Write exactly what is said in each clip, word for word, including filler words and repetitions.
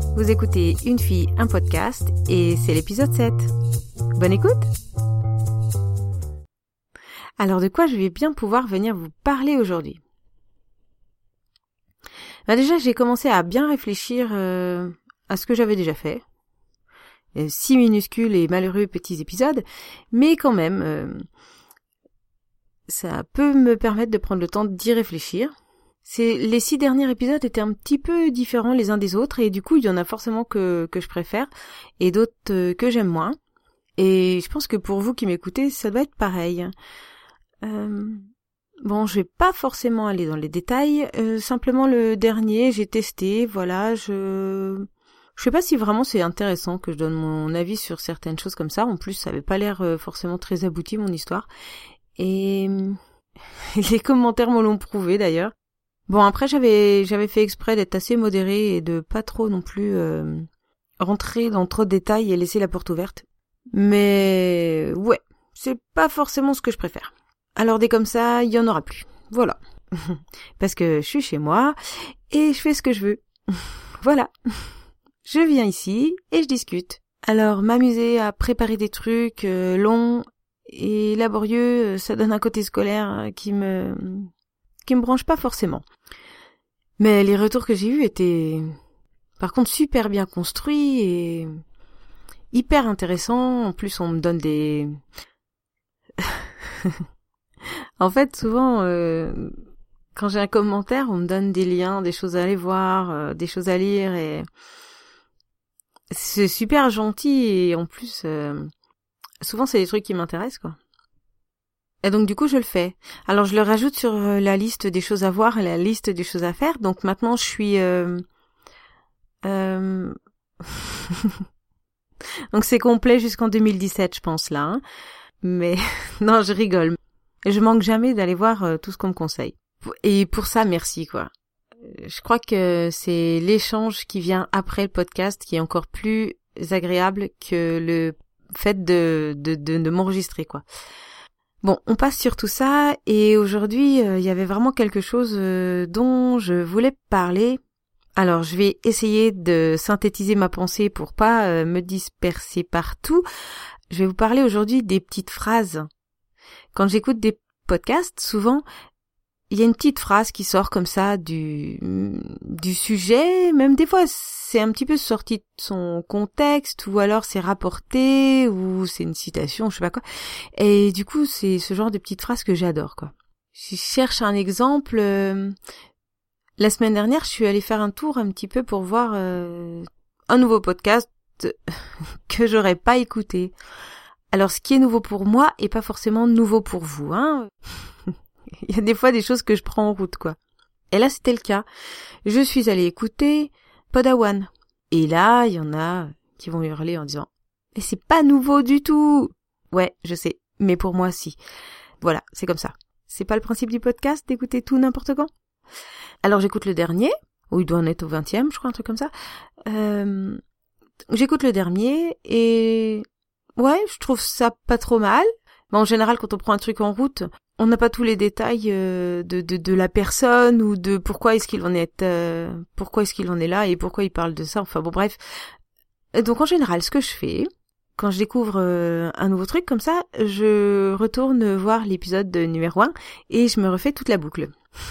Vous écoutez Une fille, un podcast et c'est l'épisode sept. Bonne écoute! Alors de quoi je vais bien pouvoir venir vous parler aujourd'hui? Bah déjà j'ai commencé à bien réfléchir euh, à ce que j'avais déjà fait. Euh, six minuscules et malheureux petits épisodes, mais quand même euh, ça peut me permettre de prendre le temps d'y réfléchir. C'est, les six derniers épisodes étaient un petit peu différents les uns des autres et du coup il y en a forcément que, que je préfère et d'autres euh, que j'aime moins. Et je pense que pour vous qui m'écoutez, ça doit être pareil. Euh, bon, je vais pas forcément aller dans les détails. Euh, simplement le dernier, j'ai testé, voilà, je... Je sais pas si vraiment c'est intéressant que je donne mon avis sur certaines choses comme ça. En plus, ça avait pas l'air euh, forcément très abouti, mon histoire. Et les commentaires me l'ont prouvé d'ailleurs. Bon, après, j'avais j'avais fait exprès d'être assez modérée et de pas trop non plus euh, rentrer dans trop de détails et laisser la porte ouverte. Mais ouais, c'est pas forcément ce que je préfère. Alors dès comme ça, il y en aura plus. Voilà. Parce que je suis chez moi et je fais ce que je veux. Voilà. Je viens ici et je discute. Alors m'amuser à préparer des trucs euh, longs et laborieux, ça donne un côté scolaire qui me qui me branche pas forcément. Mais les retours que j'ai eus étaient par contre super bien construits et hyper intéressants. En plus, on me donne des... En fait, souvent, euh, quand j'ai un commentaire, on me donne des liens, des choses à aller voir, euh, des choses à lire et c'est super gentil et en plus, euh, souvent c'est des trucs qui m'intéressent, quoi. Et donc du coup je le fais. Alors je le rajoute sur la liste des choses à voir et la liste des choses à faire. Donc maintenant je suis... Euh... Euh... donc c'est complet jusqu'en deux mille dix-sept je pense là. Hein. Mais non je rigole. Je manque jamais d'aller voir euh, tout ce qu'on me conseille. Et pour ça merci quoi. Je crois que c'est l'échange qui vient après le podcast qui est encore plus agréable que le fait de, de, de, de m'enregistrer quoi. Bon, on passe sur tout ça et aujourd'hui, il euh, y avait vraiment quelque chose euh, dont je voulais parler. Alors, je vais essayer de synthétiser ma pensée pour pas euh, me disperser partout. Je vais vous parler aujourd'hui des petites phrases. Quand j'écoute des podcasts, souvent, il y a une petite phrase qui sort comme ça du du sujet, même des fois c'est un petit peu sorti de son contexte ou alors c'est rapporté ou c'est une citation, je sais pas quoi. Et du coup, c'est ce genre de petites phrases que j'adore quoi. Je cherche un exemple. Euh, la semaine dernière, je suis allée faire un tour un petit peu pour voir euh, un nouveau podcast que j'aurais pas écouté. Alors ce qui est nouveau pour moi est pas forcément nouveau pour vous, hein. Il y a des fois des choses que je prends en route, quoi. Et là, c'était le cas. Je suis allée écouter Padawan. Et là, il y en a qui vont hurler en disant « Mais c'est pas nouveau du tout !» Ouais, je sais. Mais pour moi, si. Voilà, c'est comme ça. C'est pas le principe du podcast d'écouter tout n'importe quand. Alors, j'écoute le dernier. Ou il doit en être au vingtième, je crois, un truc comme ça. Euh, j'écoute le dernier et... Ouais, je trouve ça pas trop mal. Mais en général, quand on prend un truc en route... On n'a pas tous les détails euh, de, de de la personne ou de pourquoi est-ce qu'il en est euh, pourquoi est-ce qu'il en est là et pourquoi il parle de ça. Enfin bon bref. Et donc en général, ce que je fais quand je découvre euh, un nouveau truc comme ça, je retourne voir l'épisode numéro un et je me refais toute la boucle.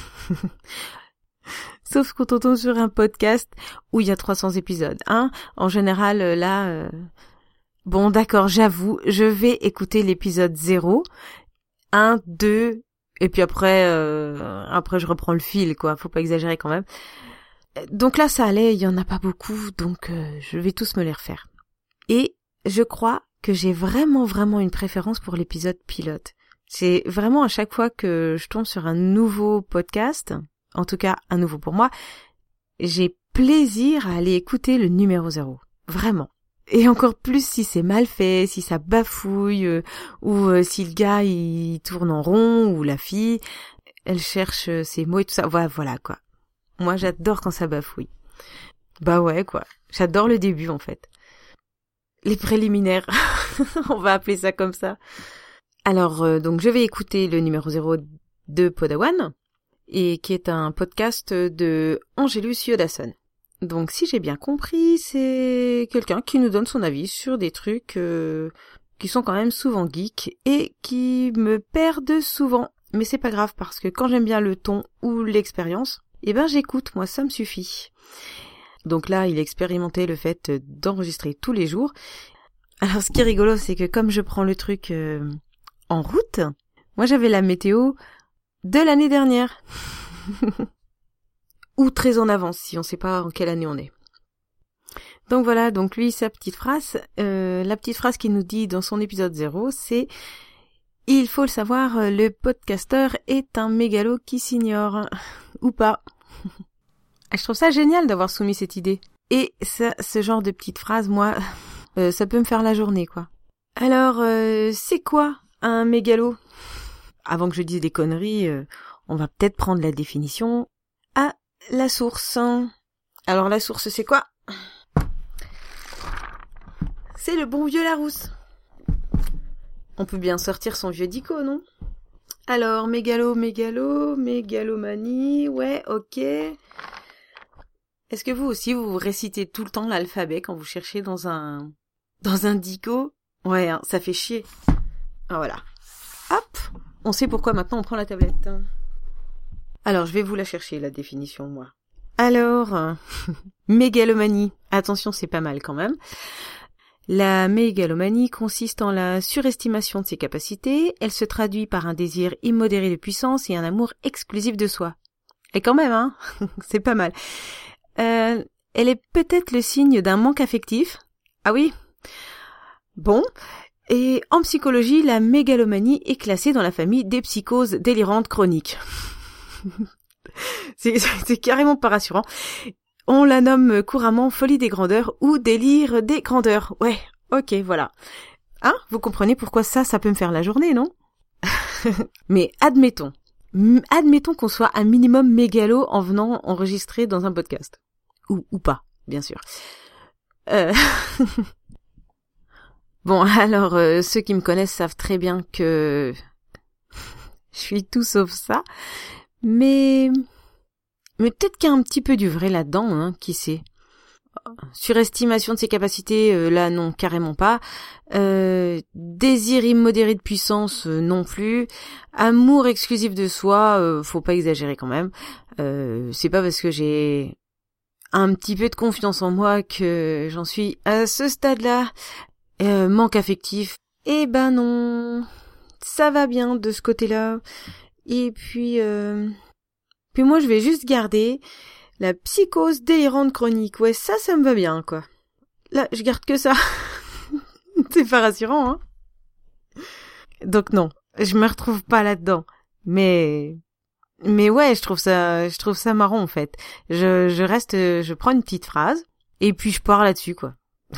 Sauf quand on tombe sur un podcast où il y a trois cents épisodes. Hein. En général, là, euh... bon d'accord, j'avoue, je vais écouter l'épisode zéro. Un, deux, et puis après, euh, après je reprends le fil, quoi. Faut pas exagérer quand même. Donc là, ça allait, il y en a pas beaucoup, donc euh, je vais tous me les refaire. Et je crois que j'ai vraiment, vraiment une préférence pour l'épisode pilote. C'est vraiment à chaque fois que je tombe sur un nouveau podcast, en tout cas un nouveau pour moi, j'ai plaisir à aller écouter le numéro zéro. Vraiment. Et encore plus si c'est mal fait, si ça bafouille, euh, ou euh, si le gars il tourne en rond, ou la fille, elle cherche euh, ses mots et tout ça. Voilà, voilà quoi. Moi j'adore quand ça bafouille. Bah ouais quoi. J'adore le début en fait. Les préliminaires, on va appeler ça comme ça. Alors euh, donc je vais écouter le numéro zéro de Padawan, et qui est un podcast de Angelus Yodasson. Donc si j'ai bien compris, c'est quelqu'un qui nous donne son avis sur des trucs euh, qui sont quand même souvent geeks et qui me perdent souvent. Mais c'est pas grave parce que quand j'aime bien le ton ou l'expérience, eh ben j'écoute, moi ça me suffit. Donc là, il expérimentait le fait d'enregistrer tous les jours. Alors ce qui est rigolo, c'est que comme je prends le truc euh, en route, moi j'avais la météo de l'année dernière. Ou très en avance, si on sait pas en quelle année on est. Donc voilà, donc lui, sa petite phrase, euh, la petite phrase qu'il nous dit dans son épisode zéro, c'est « Il faut le savoir, le podcasteur est un mégalo qui s'ignore. » Ou pas. Je trouve ça génial d'avoir soumis cette idée. Et ça, ce genre de petite phrase, moi, euh, ça peut me faire la journée, quoi. Alors, euh, c'est quoi un mégalo ? Avant que je dise des conneries, euh, on va peut-être prendre la définition à la source. Alors la source, c'est quoi ? C'est le bon vieux Larousse. On peut bien sortir son vieux dico, non ? Alors, mégalo, mégalo, mégalomanie, ouais, ok. Est-ce que vous aussi, vous récitez tout le temps l'alphabet quand vous cherchez dans un dans un dico ? Ouais, hein, ça fait chier. Ah, voilà. Hop, on sait pourquoi maintenant on prend la tablette. Alors, je vais vous la chercher, la définition, moi. Alors, euh, mégalomanie. Attention, c'est pas mal quand même. La mégalomanie consiste en la surestimation de ses capacités. Elle se traduit par un désir immodéré de puissance et un amour exclusif de soi. Et quand même, hein, c'est pas mal. Euh, elle est peut-être le signe d'un manque affectif. Ah oui ? Bon. Et en psychologie, la mégalomanie est classée dans la famille des psychoses délirantes chroniques. c'est, c'est carrément pas rassurant. On la nomme couramment folie des grandeurs ou délire des grandeurs. Ouais, ok, voilà. Hein ? Vous comprenez pourquoi ça, ça peut me faire la journée, non ? Mais admettons. Admettons qu'on soit un minimum mégalo en venant enregistrer dans un podcast. Ou, ou pas, bien sûr. Euh... Bon, alors, euh, ceux qui me connaissent savent très bien que je suis tout sauf ça. Mais... Mais peut-être qu'il y a un petit peu du vrai là-dedans, hein, qui sait. Surestimation de ses capacités, euh, là non, carrément pas. Euh, désir immodéré de puissance, euh, non plus. Amour exclusif de soi, euh, faut pas exagérer quand même. Euh, c'est pas parce que j'ai un petit peu de confiance en moi que j'en suis à ce stade-là. Euh, manque affectif, eh ben non, ça va bien de ce côté-là. Et puis... Euh... Puis moi, je vais juste garder la psychose délirante chronique. Ouais, ça, ça me va bien, quoi. Là, je garde que ça. C'est pas rassurant, hein. Donc non, je me retrouve pas là-dedans. Mais... Mais ouais, je trouve ça, je trouve ça marrant, en fait. Je, je reste, je prends une petite phrase, et puis je pars là-dessus, quoi.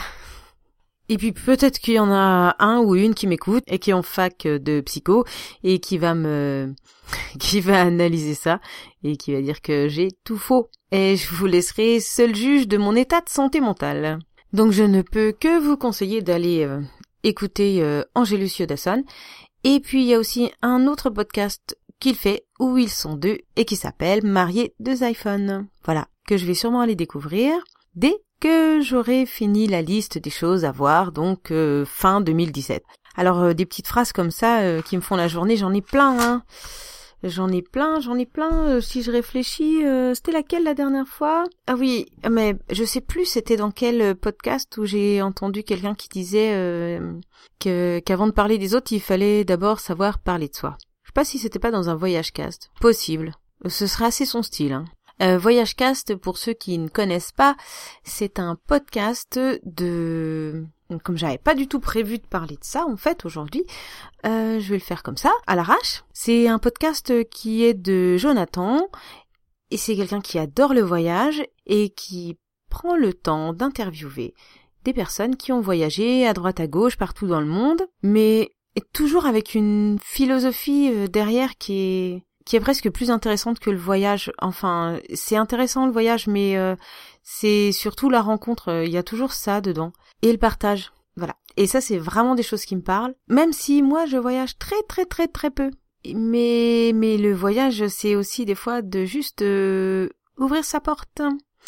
Et puis peut-être qu'il y en a un ou une qui m'écoute et qui est en fac de psycho et qui va me qui va analyser ça et qui va dire que j'ai tout faux. Et je vous laisserai seul juge de mon état de santé mentale. Donc je ne peux que vous conseiller d'aller euh, écouter euh, Angelus Yodasson. Et puis il y a aussi un autre podcast qu'il fait où ils sont deux et qui s'appelle Mariés deux iPhones. Voilà, que je vais sûrement aller découvrir dès que j'aurai fini la liste des choses à voir, donc euh, fin deux mille dix-sept. Alors euh, des petites phrases comme ça euh, qui me font la journée, j'en ai plein, hein. J'en ai plein, j'en ai plein. Euh, si je réfléchis, euh, c'était laquelle la dernière fois ? Ah oui, mais je sais plus c'était dans quel podcast où j'ai entendu quelqu'un qui disait euh, que qu'avant de parler des autres, il fallait d'abord savoir parler de soi. Je sais pas si c'était pas dans un VoyageCast. Possible. Ce serait assez son style, hein. Euh, VoyageCast, pour ceux qui ne connaissent pas, c'est un podcast de... Comme j'avais pas du tout prévu de parler de ça, en fait, aujourd'hui, euh, je vais le faire comme ça, à l'arrache. C'est un podcast qui est de Jonathan, et c'est quelqu'un qui adore le voyage, et qui prend le temps d'interviewer des personnes qui ont voyagé à droite à gauche, partout dans le monde, mais toujours avec une philosophie derrière qui est... qui est presque plus intéressante que le voyage. Enfin, c'est intéressant le voyage, mais euh, c'est surtout la rencontre. Il y a toujours ça dedans. Et le partage. Voilà. Et ça, c'est vraiment des choses qui me parlent. Même si moi, je voyage très très très très peu. Mais mais le voyage, c'est aussi des fois de juste euh, ouvrir sa porte.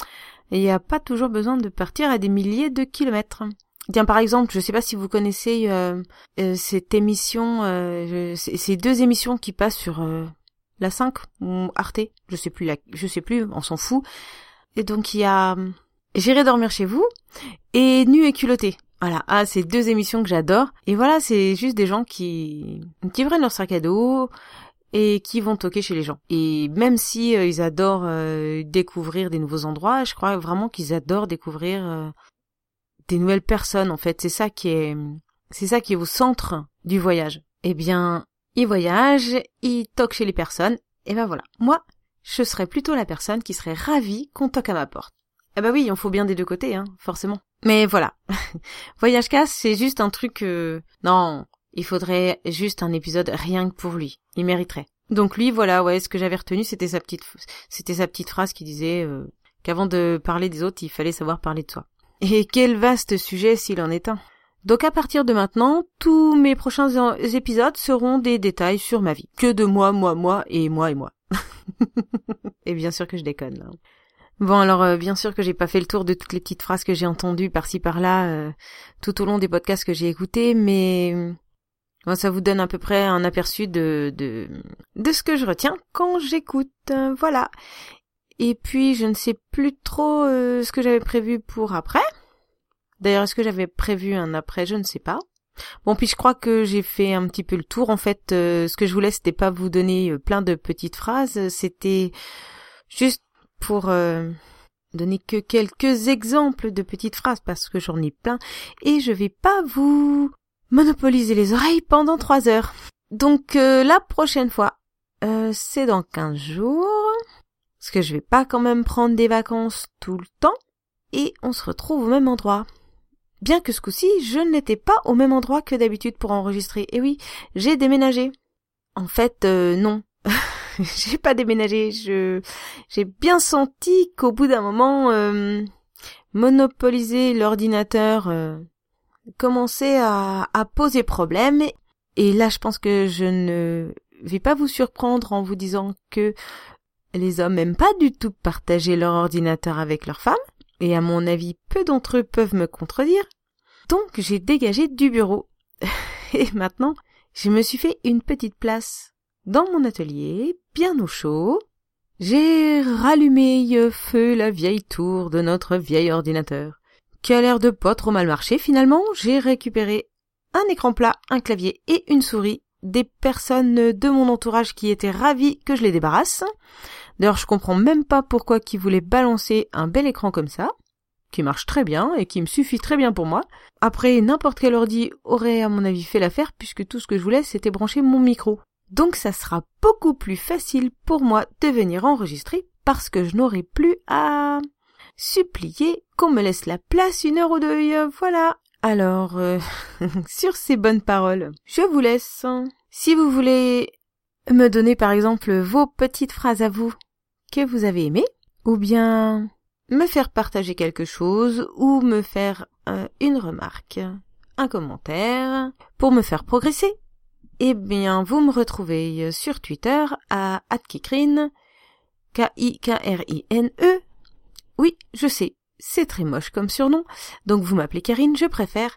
il n'y a pas toujours besoin de partir à des milliers de kilomètres. Tiens, par exemple, je sais pas si vous connaissez euh, euh, cette émission, euh, je, ces deux émissions qui passent sur euh, la cinq ou Arte, je sais plus, la, je sais plus, on s'en fout. Et donc il y a J'irai dormir chez vous et Nu et culotté. Voilà, ah, c'est deux émissions que j'adore. Et voilà, c'est juste des gens qui qui prennent leur sac à dos et qui vont toquer chez les gens. Et même si euh, ils adorent euh, découvrir des nouveaux endroits, je crois vraiment qu'ils adorent découvrir euh, des nouvelles personnes. En fait, c'est ça qui est c'est ça qui est au centre du voyage. Eh bien, ils voyagent, ils toquent chez les personnes. Et ben voilà, moi, je serais plutôt la personne qui serait ravie qu'on toque à ma porte. Eh ben oui, il en faut bien des deux côtés, hein, forcément. Mais voilà, Voyage Casse, c'est juste un truc... Euh... Non, il faudrait juste un épisode rien que pour lui. Il mériterait. Donc lui, voilà, ouais, ce que j'avais retenu, c'était sa petite, c'était sa petite phrase qui disait euh, qu'avant de parler des autres, il fallait savoir parler de soi. Et quel vaste sujet s'il en est un. Donc à partir de maintenant, tous mes prochains épisodes seront des détails sur ma vie. Que de moi, moi, moi et moi et moi. Et bien sûr que je déconne, là. Bon, alors euh, bien sûr que j'ai pas fait le tour de toutes les petites phrases que j'ai entendues par-ci par-là euh, tout au long des podcasts que j'ai écoutés, mais bon, ça vous donne à peu près un aperçu de de de ce que je retiens quand j'écoute. Euh, voilà. Et puis je ne sais plus trop euh, ce que j'avais prévu pour après. D'ailleurs, est-ce que j'avais prévu un après? Je ne sais pas. Bon, puis je crois que j'ai fait un petit peu le tour. En fait, euh, ce que je voulais, c'était pas vous donner euh, plein de petites phrases, c'était juste pour euh, donner que quelques exemples de petites phrases, parce que j'en ai plein, et je vais pas vous monopoliser les oreilles pendant trois heures. Donc euh, la prochaine fois, euh, c'est dans quinze jours, parce que je vais pas quand même prendre des vacances tout le temps, et on se retrouve au même endroit. Bien que ce coup-ci, je n'étais pas au même endroit que d'habitude pour enregistrer. Et oui, j'ai déménagé. En fait, euh, non. J'ai pas déménagé, je j'ai bien senti qu'au bout d'un moment euh, monopoliser l'ordinateur euh, commençait à, à poser problème, et là je pense que je ne vais pas vous surprendre en vous disant que les hommes n'aiment pas du tout partager leur ordinateur avec leurs femmes, et à mon avis peu d'entre eux peuvent me contredire. Donc j'ai dégagé du bureau et maintenant je me suis fait une petite place dans mon atelier, bien au chaud. J'ai rallumé feu la vieille tour de notre vieil ordinateur, qui a l'air de pas trop mal marcher finalement. J'ai récupéré un écran plat, un clavier et une souris, des personnes de mon entourage qui étaient ravies que je les débarrasse. D'ailleurs, je comprends même pas pourquoi qu'ils voulaient balancer un bel écran comme ça, qui marche très bien et qui me suffit très bien pour moi. Après, n'importe quel ordi aurait à mon avis fait l'affaire, puisque tout ce que je voulais, c'était brancher mon micro. Donc ça sera beaucoup plus facile pour moi de venir enregistrer parce que je n'aurai plus à supplier qu'on me laisse la place une heure ou deux. Voilà. Alors, euh, sur ces bonnes paroles, je vous laisse. Si vous voulez me donner par exemple vos petites phrases à vous que vous avez aimées, ou bien me faire partager quelque chose, ou me faire euh, une remarque, un commentaire, pour me faire progresser, eh bien, vous me retrouvez sur Twitter à arobase kikrine, K I K R I N E. Oui, je sais, c'est très moche comme surnom, donc vous m'appelez Karine, je préfère.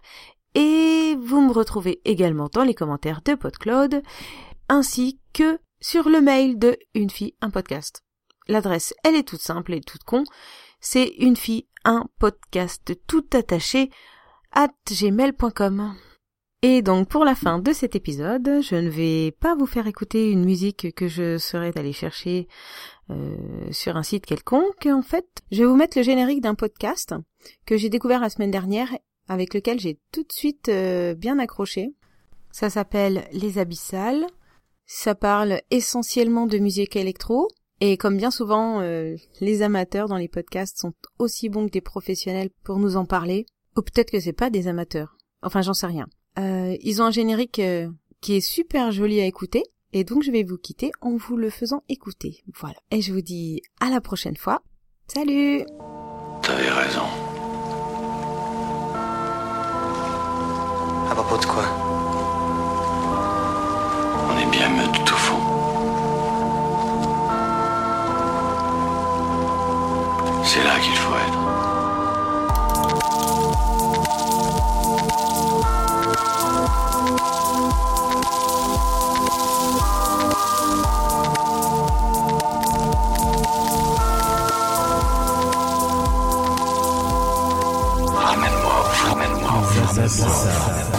Et vous me retrouvez également dans les commentaires de PodCloud, ainsi que sur le mail de Une fille, un podcast. L'adresse, elle est toute simple et toute con, c'est une fille, un podcast tout attaché, at gmail point com. Et donc pour la fin de cet épisode, je ne vais pas vous faire écouter une musique que je serais allée chercher euh, sur un site quelconque. En fait, je vais vous mettre le générique d'un podcast que j'ai découvert la semaine dernière, avec lequel j'ai tout de suite euh, bien accroché. Ça s'appelle Les Abyssales. Ça parle essentiellement de musique électro. Et comme bien souvent, euh, les amateurs dans les podcasts sont aussi bons que des professionnels pour nous en parler. Ou peut-être que c'est pas des amateurs. Enfin, j'en sais rien. Euh, ils ont un générique euh, qui est super joli à écouter, et donc je vais vous quitter en vous le faisant écouter. Voilà. Et je vous dis à la prochaine fois. Salut! T'avais raison. À propos de quoi? On est bien meute tout fond. C'est là qu'il faut être. abyssales.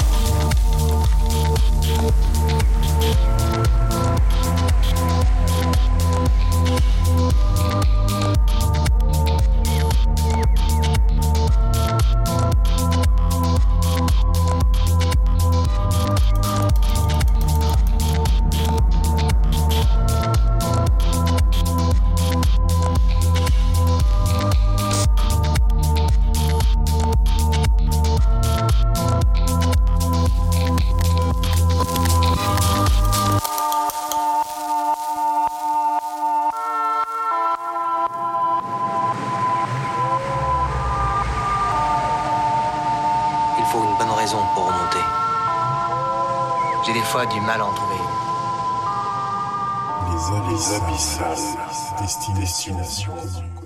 Il faut une bonne raison pour remonter. J'ai des fois du mal à en trouver une. Les abyssales, destination connue.